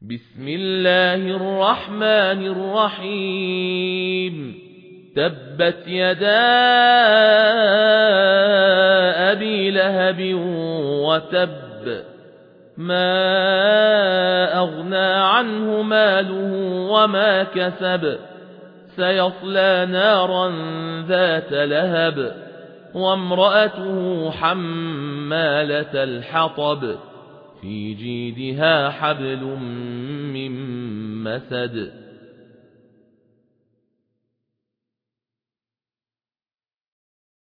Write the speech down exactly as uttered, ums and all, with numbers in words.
بسم الله الرحمن الرحيم تبت يدا أبي لهب وتب ما أغنى عنه ماله وما كسب سيصلى نارا ذات لهب وامرأته حمالة الحطب في جيدها حبل من مسد